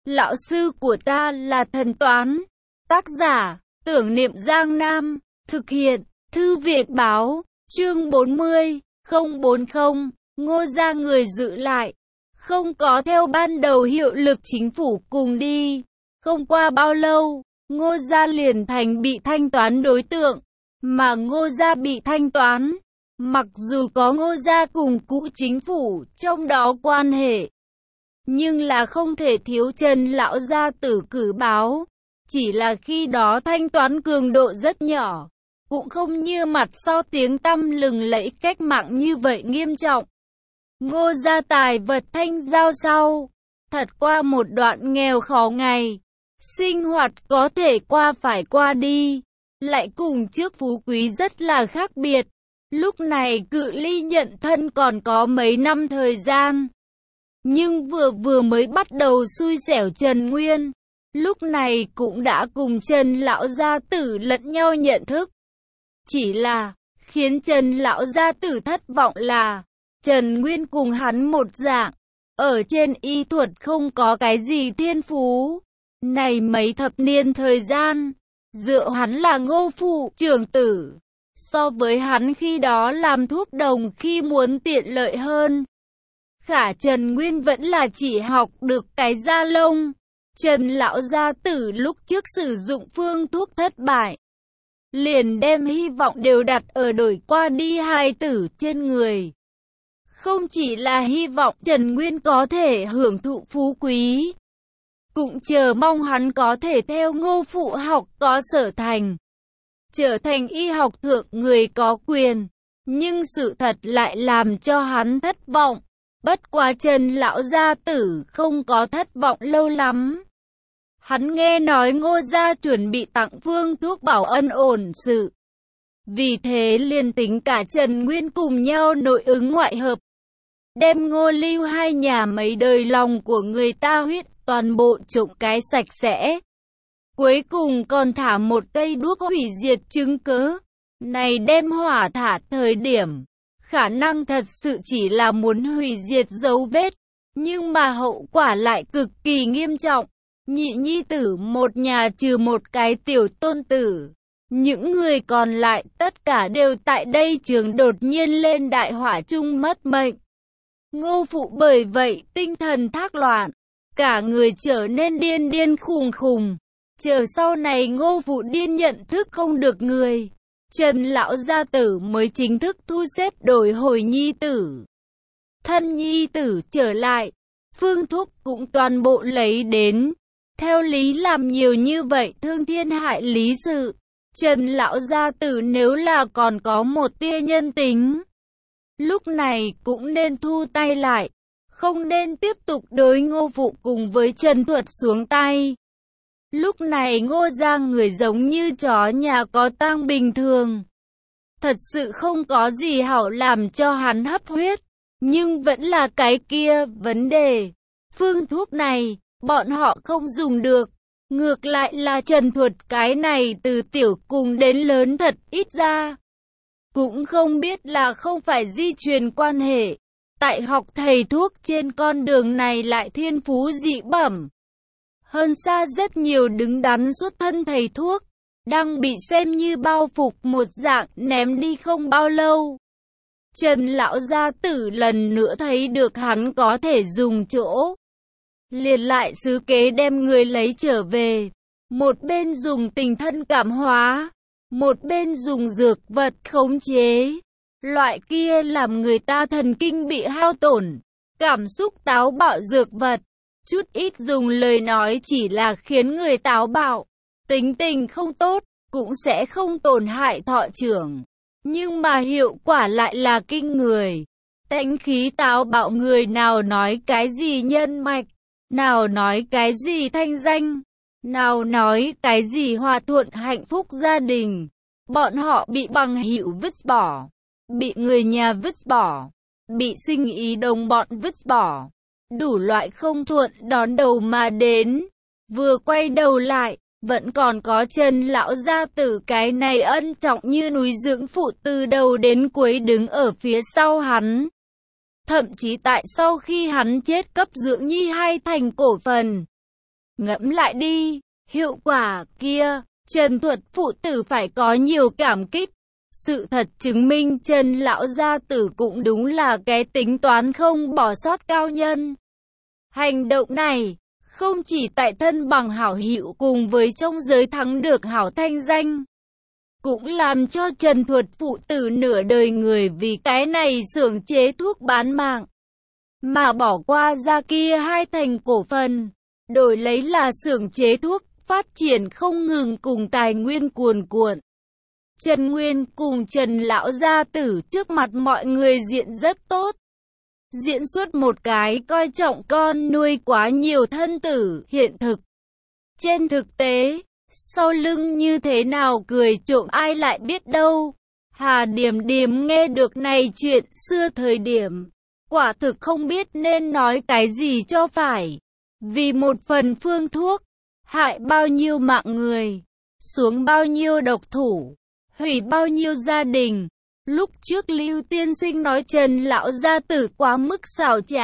Lão sư của ta là thần toán. Tác giả, Tưởng Niệm Giang Nam. Thực hiện, Thư viện báo. Chương 40, 040. Ngô gia người giữ lại. Không có theo ban đầu hiệu lực chính phủ cùng đi. Không qua bao lâu, Ngô gia liền thành bị thanh toán đối tượng. Mà Ngô gia bị thanh toán. Mặc dù có Ngô gia cùng cũ chính phủ trong đó quan hệ, nhưng là không thể thiếu Trần lão gia tử cử báo. Chỉ là khi đó thanh toán cường độ rất nhỏ, cũng không như mặt sau tiếng tăm lừng lẫy cách mạng như vậy nghiêm trọng. Ngô gia tài vật thanh giao sau, thật qua một đoạn nghèo khó ngày, sinh hoạt có thể qua phải qua đi, lại cùng trước phú quý rất là khác biệt. Lúc này cự ly nhận thân còn có mấy năm thời gian. Nhưng vừa mới bắt đầu xui xẻo Trần Nguyên, lúc này cũng đã cùng Trần lão gia tử lẫn nhau nhận thức. Chỉ là, khiến Trần lão gia tử thất vọng là, Trần Nguyên cùng hắn một dạng, ở trên y thuật không có cái gì thiên phú. Này mấy thập niên thời gian, dựa hắn là Ngô phụ trưởng tử, so với hắn khi đó làm thuốc đồng khi muốn tiện lợi hơn. Khả Trần Nguyên vẫn là chỉ học được cái da lông. Trần lão gia tử lúc trước sử dụng phương thuốc thất bại, liền đem hy vọng đều đặt ở đổi qua đi hài tử trên người. Không chỉ là hy vọng Trần Nguyên có thể hưởng thụ phú quý, cũng chờ mong hắn có thể theo Ngô phụ học có sở thành, trở thành y học thượng người có quyền. Nhưng sự thật lại làm cho hắn thất vọng. Bất quá Trần lão gia tử không có thất vọng lâu lắm. Hắn nghe nói Ngô gia chuẩn bị tặng phương thuốc bảo ân ổn sự. Vì thế liền tính cả Trần Nguyên cùng nhau nội ứng ngoại hợp, đem Ngô Lưu hai nhà mấy đời lòng của người ta huyết toàn bộ trộm cái sạch sẽ. Cuối cùng còn thả một cây đuốc hủy diệt chứng cớ. Này đem hỏa thả thời điểm, khả năng thật sự chỉ là muốn hủy diệt dấu vết, nhưng mà hậu quả lại cực kỳ nghiêm trọng. Nhị nhi tử một nhà trừ một cái tiểu tôn tử, những người còn lại tất cả đều tại đây trường đột nhiên lên đại hỏa chung mất mệnh. Ngô phụ bởi vậy tinh thần thác loạn, cả người trở nên điên điên khùng khùng. Chờ sau này Ngô phụ điên nhận thức không được người, Trần lão gia tử mới chính thức thu xếp đổi hồi nhi tử. Thân nhi tử trở lại, phương thuốc cũng toàn bộ lấy đến. Theo lý làm nhiều như vậy thương thiên hại lý sự. Trần lão gia tử nếu là còn có một tia nhân tính, lúc này cũng nên thu tay lại, không nên tiếp tục đối Ngô phụ cùng với Trần Thuật xuống tay. Lúc này Ngô gia người giống như chó nhà có tang bình thường. Thật sự không có gì hảo làm cho hắn hấp huyết. Nhưng vẫn là cái kia vấn đề. Phương thuốc này, bọn họ không dùng được. Ngược lại là Trần Thuật cái này từ tiểu cùng đến lớn thật ít ra. Cũng không biết là không phải di truyền quan hệ. Tại học thầy thuốc trên con đường này lại thiên phú dị bẩm. Hơn xa rất nhiều đứng đắn xuất thân thầy thuốc, đang bị xem như bao phục một dạng ném đi không bao lâu. Trần lão gia tử lần nữa thấy được hắn có thể dùng chỗ, liền lại xứ kế đem người lấy trở về. Một bên dùng tình thân cảm hóa, một bên dùng dược vật khống chế. Loại kia làm người ta thần kinh bị hao tổn, cảm xúc táo bạo dược vật. Chút ít dùng lời nói chỉ là khiến người táo bạo, tính tình không tốt, cũng sẽ không tổn hại thọ trưởng. Nhưng mà hiệu quả lại là kinh người. Tánh khí táo bạo người nào nói cái gì nhân mạch, nào nói cái gì thanh danh, nào nói cái gì hòa thuận hạnh phúc gia đình. Bọn họ bị bằng hữu vứt bỏ, bị người nhà vứt bỏ, bị sinh ý đồng bọn vứt bỏ. Đủ loại không thuận đón đầu mà đến. Vừa quay đầu lại, vẫn còn có Trần lão gia tử cái này ân trọng như núi dưỡng phụ từ đầu đến cuối đứng ở phía sau hắn. Thậm chí tại sau khi hắn chết cấp dưỡng nhi hai thành cổ phần. Ngẫm lại đi, hiệu quả kia, Trần Thuật phụ tử phải có nhiều cảm kích. Sự thật chứng minh Trần lão gia tử cũng đúng là cái tính toán không bỏ sót cao nhân. Hành động này, không chỉ tại thân bằng hảo hữu cùng với trong giới thắng được hảo thanh danh, cũng làm cho Trần Thuật phụ tử nửa đời người vì cái này xưởng chế thuốc bán mạng, mà bỏ qua ra kia 2 thành cổ phần, đổi lấy là xưởng chế thuốc phát triển không ngừng cùng tài nguyên cuồn cuộn. Trần Nguyên cùng Trần lão gia tử trước mặt mọi người diện rất tốt. Diễn xuất một cái coi trọng con nuôi quá nhiều thân tử hiện thực. Trên thực tế, sau lưng như thế nào cười trộm ai lại biết đâu. Hà Điềm Điềm nghe được này chuyện xưa thời điểm, quả thực không biết nên nói cái gì cho phải. Vì một phần phương thuốc, hại bao nhiêu mạng người, xuống bao nhiêu độc thủ, hủy bao nhiêu gia đình. Lúc trước Lưu Tiên Sinh nói Trần lão gia tử quá mức xảo trá,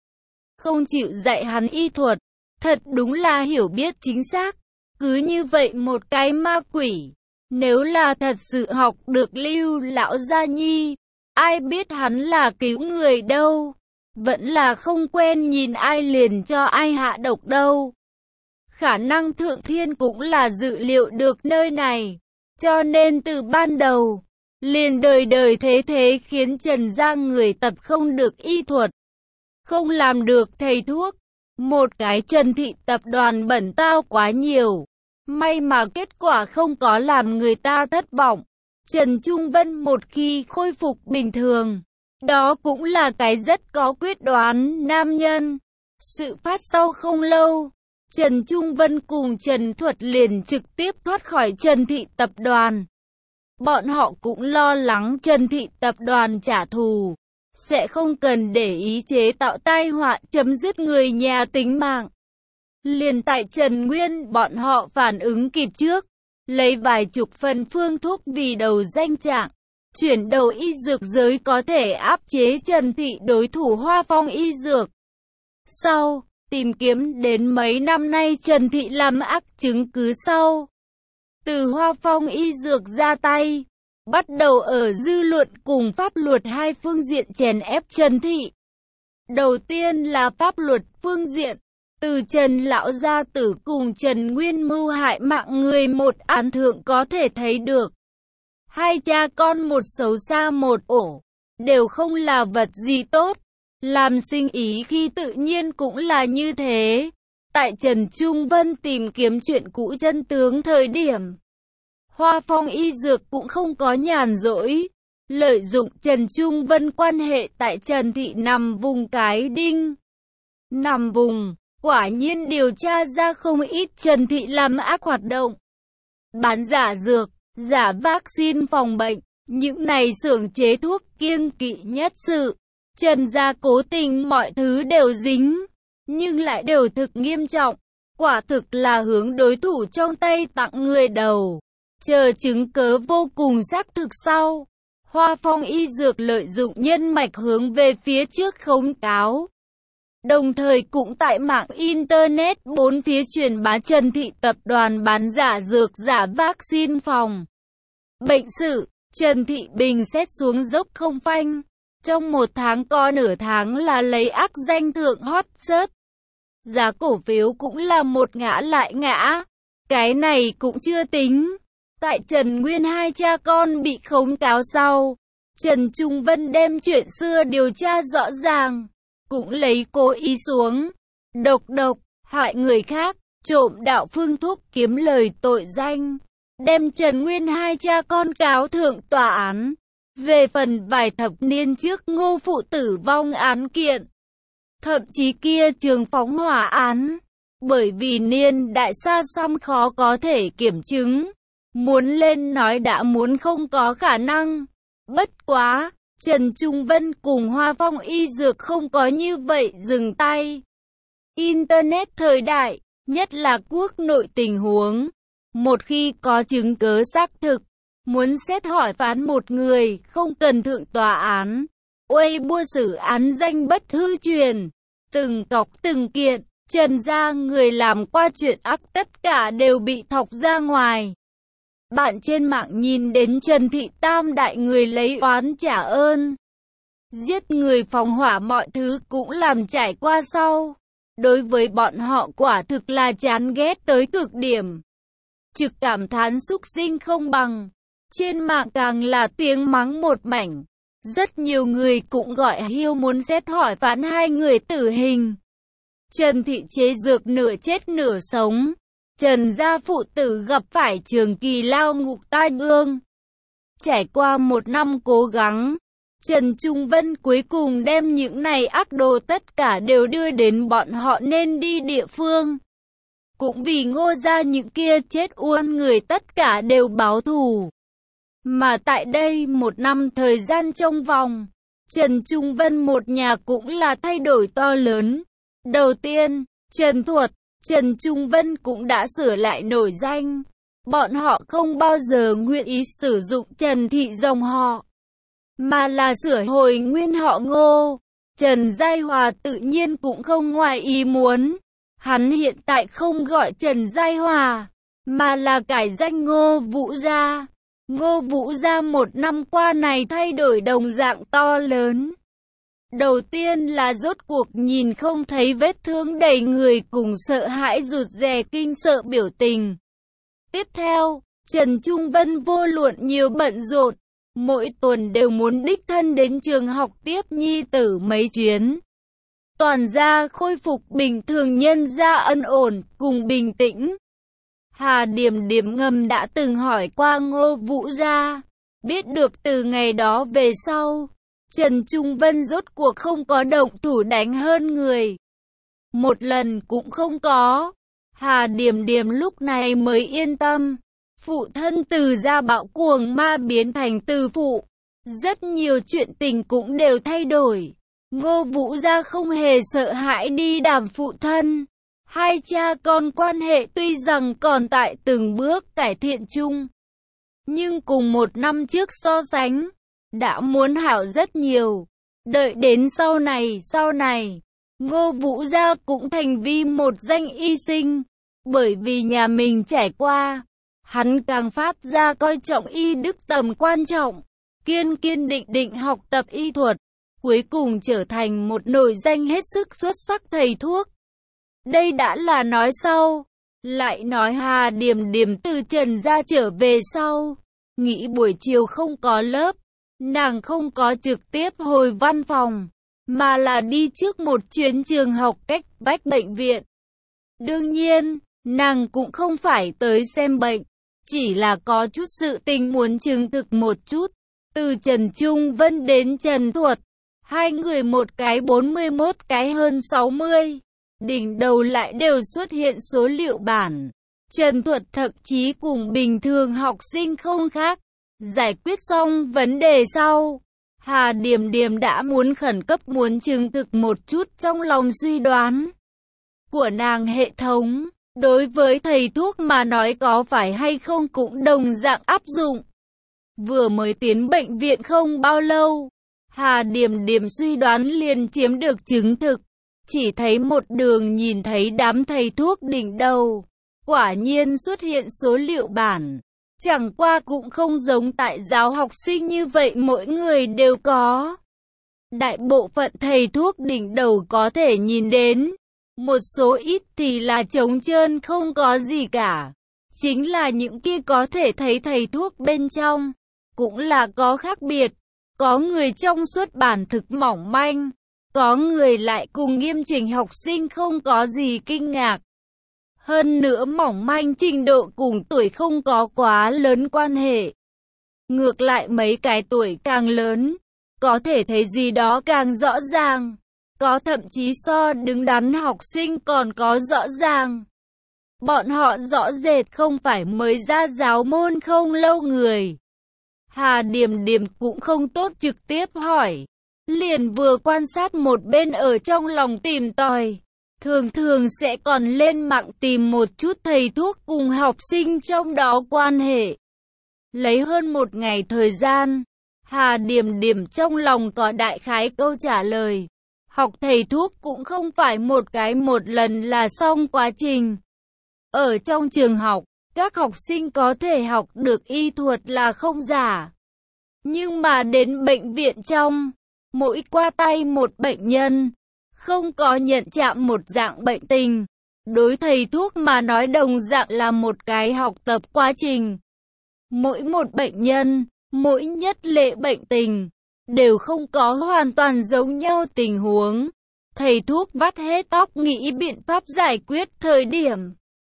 không chịu dạy hắn y thuật, thật đúng là hiểu biết chính xác. Cứ như vậy một cái ma quỷ, nếu là thật sự học được Lưu lão gia nhi, ai biết hắn là cứu người đâu, vẫn là không quen nhìn ai liền cho ai hạ độc đâu. Khả năng Thượng Thiên cũng là dự liệu được nơi này, cho nên từ ban đầu, liền đời đời thế thế khiến Trần gia người tập không được y thuật, không làm được thầy thuốc. Một cái Trần thị tập đoàn bẩn tao quá nhiều, may mà kết quả không có làm người ta thất vọng. Trần Trung Vân một khi khôi phục bình thường, đó cũng là cái rất có quyết đoán nam nhân. Sự phát sau không lâu, Trần Trung Vân cùng Trần Thuật liền trực tiếp thoát khỏi Trần thị tập đoàn. Bọn họ cũng lo lắng Trần thị tập đoàn trả thù, sẽ không cần để ý chế tạo tai họa chấm dứt người nhà tính mạng. Liền tại Trần Nguyên bọn họ phản ứng kịp trước, lấy vài chục phần phương thuốc vì đầu danh trạng, chuyển đầu y dược giới có thể áp chế Trần thị đối thủ Hoa Phong y dược. Sau, tìm kiếm đến mấy năm nay Trần thị làm ác chứng cứ sau. Từ Hoa Phong y dược ra tay, bắt đầu ở dư luận cùng pháp luật hai phương diện chèn ép Trần thị. Đầu tiên là pháp luật phương diện, từ Trần lão gia tử cùng Trần Nguyên mưu hại mạng người một án thượng có thể thấy được. Hai cha con một xấu xa một ổ, đều không là vật gì tốt. Làm sinh ý khi tự nhiên cũng là như thế. Tại Trần Trung Vân tìm kiếm chuyện cũ chân tướng thời điểm, Hoa Phong y dược cũng không có nhàn rỗi. Lợi dụng Trần Trung Vân quan hệ tại Trần thị nằm vùng cái đinh. Nằm vùng, quả nhiên điều tra ra không ít Trần thị làm ác hoạt động. Bán giả dược, giả vaccine phòng bệnh, những này xưởng chế thuốc kiêng kỵ nhất sự. Trần gia cố tình mọi thứ đều dính, nhưng lại đều thực nghiêm trọng. Quả thực là hướng đối thủ trong tay tặng người đầu. Chờ chứng cớ vô cùng xác thực sau. Hoa Phong y dược lợi dụng nhân mạch hướng về phía trước khống cáo. Đồng thời cũng tại mạng Internet bốn phía truyền bá Trần thị tập đoàn bán giả dược giả vaccine phòng bệnh sự. Trần thị bình xét xuống dốc không phanh. Trong một tháng có nửa tháng là lấy ác danh thượng hot search. Giá cổ phiếu cũng là một ngã lại ngã. Cái này cũng chưa tính. Tại Trần Nguyên hai cha con bị khống cáo sau, Trần Trung Vân đem chuyện xưa điều tra rõ ràng, cũng lấy cố ý xuống, độc, hại người khác, trộm đạo phương thuốc kiếm lời tội danh, đem Trần Nguyên hai cha con cáo thượng tòa án. Về phần vài thập niên trước Ngô phụ tử vong án kiện, thậm chí kia trường phóng hỏa án, bởi vì niên đại xa xăm khó có thể kiểm chứng. Muốn lên nói đã muốn không có khả năng. Bất quá, Trần Trung Vân cùng Hoa Phong y dược không có như vậy dừng tay. Internet thời đại, nhất là quốc nội tình huống. Một khi có chứng cớ xác thực, muốn xét hỏi phán một người không cần thượng tòa án. Weibo xử án danh bất hư truyền. Từng cọc từng kiện, Trần gia người làm qua chuyện ác tất cả đều bị thọc ra ngoài. Bạn trên mạng nhìn đến Trần Thị Tam đại người lấy oán trả ơn, giết người phóng hỏa mọi thứ cũng làm trải qua sau. Đối với bọn họ quả thực là chán ghét tới cực điểm. Trực cảm thán súc sinh không bằng. Trên mạng càng là tiếng mắng một mảnh. Rất nhiều người cũng gọi hiêu muốn xét hỏi phán hai người tử hình. Trần Thị chế dược nửa chết nửa sống. Trần gia phụ tử gặp phải trường kỳ lao ngục tai ương. Trải qua một năm cố gắng, Trần Trung Vân cuối cùng đem những này ác đồ tất cả đều đưa đến bọn họ nên đi địa phương. Cũng vì Ngô gia những kia chết oan người tất cả đều báo thù. Mà tại đây một năm thời gian trong vòng, Trần Trung Vân một nhà cũng là thay đổi to lớn. Đầu tiên, Trần Thuật, Trần Trung Vân cũng đã sửa lại nổi danh. Bọn họ không bao giờ nguyện ý sử dụng Trần Thị dòng họ, mà là sửa hồi nguyên họ Ngô. Trần Giai Hòa tự nhiên cũng không ngoài ý muốn. Hắn hiện tại không gọi Trần Giai Hòa, mà là cải danh Ngô Vũ Gia. Ngô Vũ Gia một năm qua này thay đổi đồng dạng to lớn. Đầu tiên là rốt cuộc nhìn không thấy vết thương đầy người cùng sợ hãi rụt rè kinh sợ biểu tình. Tiếp theo, Trần Trung Vân vô luận nhiều bận rộn, mỗi tuần đều muốn đích thân đến trường học tiếp nhi tử mấy chuyến. Toàn gia khôi phục bình thường, nhân gia ân ổn cùng bình tĩnh. Hà Điềm Điềm ngầm đã từng hỏi qua Ngô Vũ Gia, biết được từ ngày đó về sau, Trần Trung Vân rốt cuộc không có động thủ đánh hơn người. Một lần cũng không có. Hà Điềm Điềm lúc này mới yên tâm. Phụ thân từ gia bạo cuồng ma biến thành từ phụ. Rất nhiều chuyện tình cũng đều thay đổi. Ngô Vũ Gia không hề sợ hãi đi đàm phụ thân. Hai cha con quan hệ tuy rằng còn tại từng bước cải thiện chung, nhưng cùng một năm trước so sánh, đã muốn hảo rất nhiều. Đợi đến sau này, Ngô Vũ Gia cũng thành vi một danh y sinh. Bởi vì nhà mình trải qua, hắn càng phát ra coi trọng y đức tầm quan trọng, kiên định học tập y thuật, cuối cùng trở thành một nổi danh hết sức xuất sắc thầy thuốc. Đây đã là nói sau. Lại nói Hà Điềm Điềm từ Trần gia trở về sau, nghĩ buổi chiều không có lớp, nàng không có trực tiếp hồi văn phòng, mà là đi trước một chuyến trường học cách vách bệnh viện. Đương nhiên, nàng cũng không phải tới xem bệnh, chỉ là có chút sự tình muốn chứng thực một chút. Từ Trần Trung Vân đến Trần Thuật, hai người một cái 41 cái hơn 60. Đỉnh đầu lại đều xuất hiện số liệu bản. Trần Thuật thậm chí cùng bình thường học sinh không khác. Giải quyết xong vấn đề sau, Hà Điềm Điềm đã muốn khẩn cấp muốn chứng thực một chút trong lòng suy đoán của nàng. Hệ thống đối với thầy thuốc mà nói có phải hay không cũng đồng dạng áp dụng. Vừa mới tiến bệnh viện không bao lâu, Hà Điềm Điềm suy đoán liền chiếm được chứng thực. Chỉ thấy một đường nhìn thấy đám thầy thuốc đỉnh đầu, quả nhiên xuất hiện số liệu bản. Chẳng qua cũng không giống tại giáo học sinh như vậy mỗi người đều có. Đại bộ phận thầy thuốc đỉnh đầu có thể nhìn đến, một số ít thì là trống trơn không có gì cả. Chính là những kia có thể thấy thầy thuốc bên trong, cũng là có khác biệt. Có người trong xuất bản thực mỏng manh, có người lại cùng nghiêm chỉnh học sinh không có gì kinh ngạc. Hơn nữa mỏng manh trình độ cùng tuổi không có quá lớn quan hệ. Ngược lại mấy cái tuổi càng lớn, có thể thấy gì đó càng rõ ràng. Có thậm chí so đứng đắn học sinh còn có rõ ràng. Bọn họ rõ rệt không phải mới ra giáo môn không lâu người. Hà Điềm Điềm cũng không tốt trực tiếp hỏi. Liền vừa quan sát một bên ở trong lòng tìm tòi. Thường thường sẽ còn lên mạng tìm một chút thầy thuốc cùng học sinh trong đó quan hệ. Lấy hơn một ngày thời gian, Hà Điềm Điềm trong lòng có đại khái câu trả lời. Học thầy thuốc cũng không phải một lần là xong quá trình. Ở trong trường học, các học sinh có thể học được y thuật là không giả. Nhưng mà đến bệnh viện trong, mỗi qua tay một bệnh nhân, không có nhận chạm một dạng bệnh tình. Đối thầy thuốc mà nói đồng dạng là một cái học tập quá trình. Mỗi một bệnh nhân, mỗi nhất lệ bệnh tình, đều không có hoàn toàn giống nhau tình huống. Thầy thuốc vắt hết óc nghĩ biện pháp giải quyết thời điểm.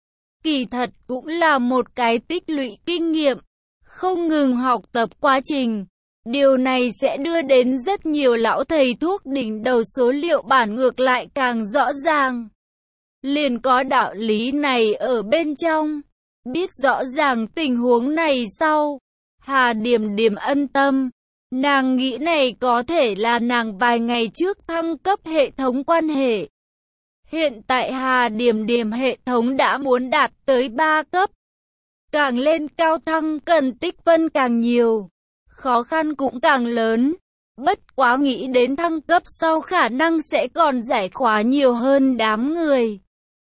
Kỳ thật cũng là một cái tích lũy kinh nghiệm, không ngừng học tập quá trình. Điều này sẽ đưa đến rất nhiều lão thầy thuốc đỉnh đầu số liệu bản ngược lại càng rõ ràng. Liền có đạo lý này ở bên trong. Biết rõ ràng tình huống này sau, Hà Điềm Điềm ân tâm. Nàng nghĩ này có thể là nàng vài ngày trước thăng cấp hệ thống quan hệ. Hiện tại Hà Điềm Điềm hệ thống đã muốn đạt tới 3 cấp. Càng lên cao thăng cần tích phân càng nhiều, khó khăn cũng càng lớn. Bất quá nghĩ đến thăng cấp sau khả năng sẽ còn giải khóa nhiều hơn đám người.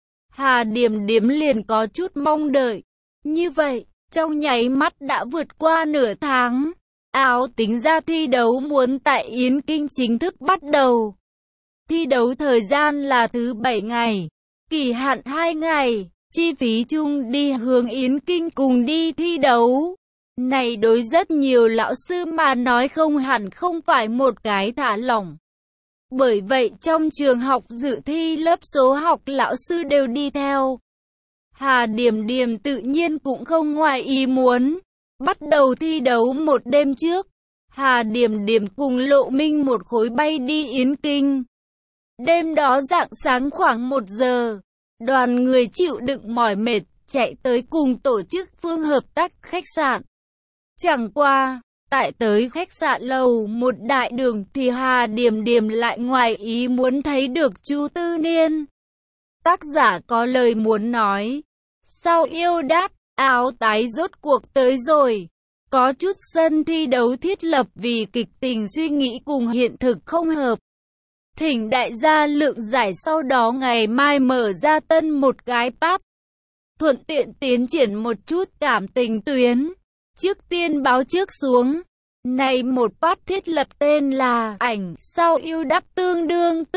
Hà Điềm Điềm liền có chút mong đợi. Như vậy, trong nháy mắt đã vượt qua nửa tháng. Áo tính ra thi đấu muốn tại Yến Kinh chính thức bắt đầu. Thi đấu thời gian là thứ 7 ngày, kỳ hạn 2 ngày, chi phí chung đi hướng Yến Kinh cùng đi thi đấu. Này đối rất nhiều lão sư mà nói không hẳn không phải một cái thả lỏng. Bởi vậy trong trường học dự thi lớp số học lão sư đều đi theo. Hà Điềm Điềm tự nhiên cũng không ngoài ý muốn. Bắt đầu thi đấu một đêm trước, Hà Điềm Điềm cùng Lộ Minh một khối bay đi Yến Kinh. Đêm đó rạng sáng khoảng 1 giờ, đoàn người chịu đựng mỏi mệt, chạy tới cùng tổ chức phương hợp tác khách sạn. Chẳng qua, tại tới khách sạn lầu một đại đường thì Hà Điềm Điềm lại ngoài ý muốn thấy được Chu Tư Niên. Tác giả có lời muốn nói, sau yêu đát, áo tái rốt cuộc tới rồi. Có chút sân thi đấu thiết lập vì kịch tình suy nghĩ cùng hiện thực không hợp. Thỉnh đại gia lượng giải sau đó ngày mai mở ra tân một cái pub. Thuận tiện tiến triển một chút cảm tình tuyến. Trước tiên báo trước xuống. Này một pub thiết lập tên là ảnh sau yêu đắp tương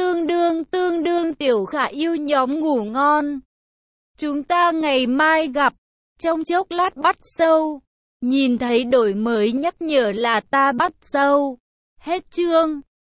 đương tiểu khả yêu nhóm ngủ ngon. Chúng ta ngày mai gặp. Trong chốc lát bắt sâu. Nhìn thấy đổi mới nhắc nhở là ta bắt sâu. Hết chương.